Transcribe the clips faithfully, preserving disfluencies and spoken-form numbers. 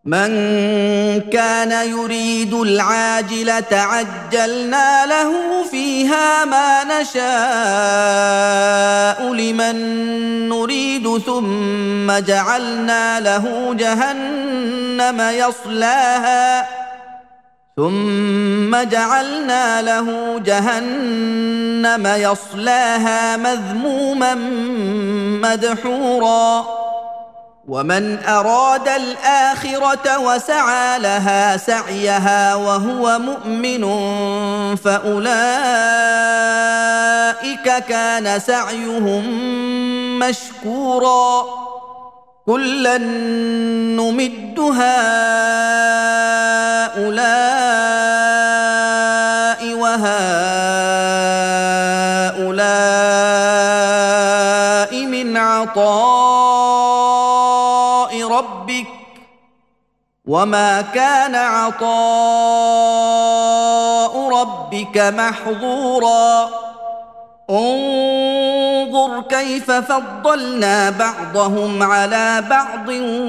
من كان يريد العاجلة عجلنا له فيها ما نشاء لمن نريد ثم جعلنا له جهنم يصلاها ثم جعلنا له جهنم يصلاها مذموما مدحورا ومن أراد الآخرة وسعى لها سعيها وهو مؤمن فأولئك كان سعيهم مشكورا كلا نمد هؤلاء وهؤلاء من عطاء ربك وما كان عطاء ربك محظورا انظر كيف فضلنا بعضهم على بعض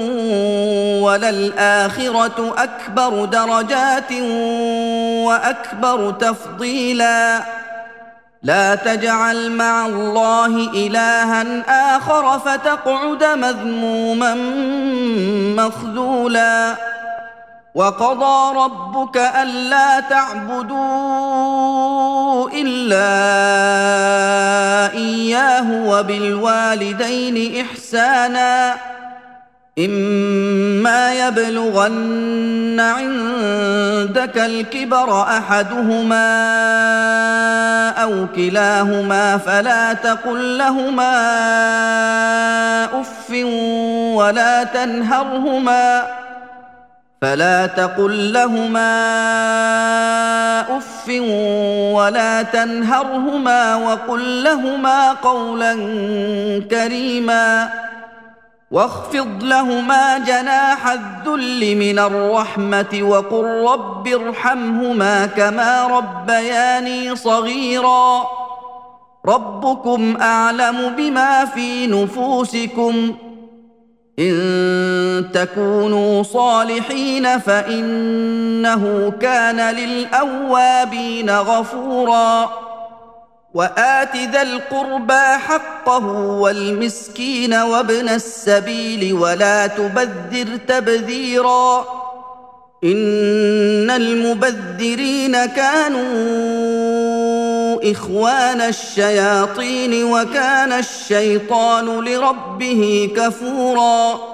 وللآخرة أكبر درجات وأكبر تفضيلا لا تجعل مع الله إلها آخر فتقعد مذموما مخذولا وقضى ربك ألا تعبدوا إلا إياه وبالوالدين إحسانا إما يبلغن عندك الكبر أحدهما أو كلاهما فلا تقل لهما أف ولا تنهرهما فلا تقل لهما أف ولا تنهرهما وقل لهما قولا كريما واخفض لهما جناح الذل من الرحمة وقل رب ارحمهما كما ربياني صغيرا ربكم أعلم بما في نفوسكم إن تكونوا صالحين فإنه كان للأوابين غفورا وآت ذا القربى حقه والمسكين وابن السبيل ولا تبذر تبذيرا إن المبذرين كانوا إخوان الشياطين وكان الشيطان لربه كفورا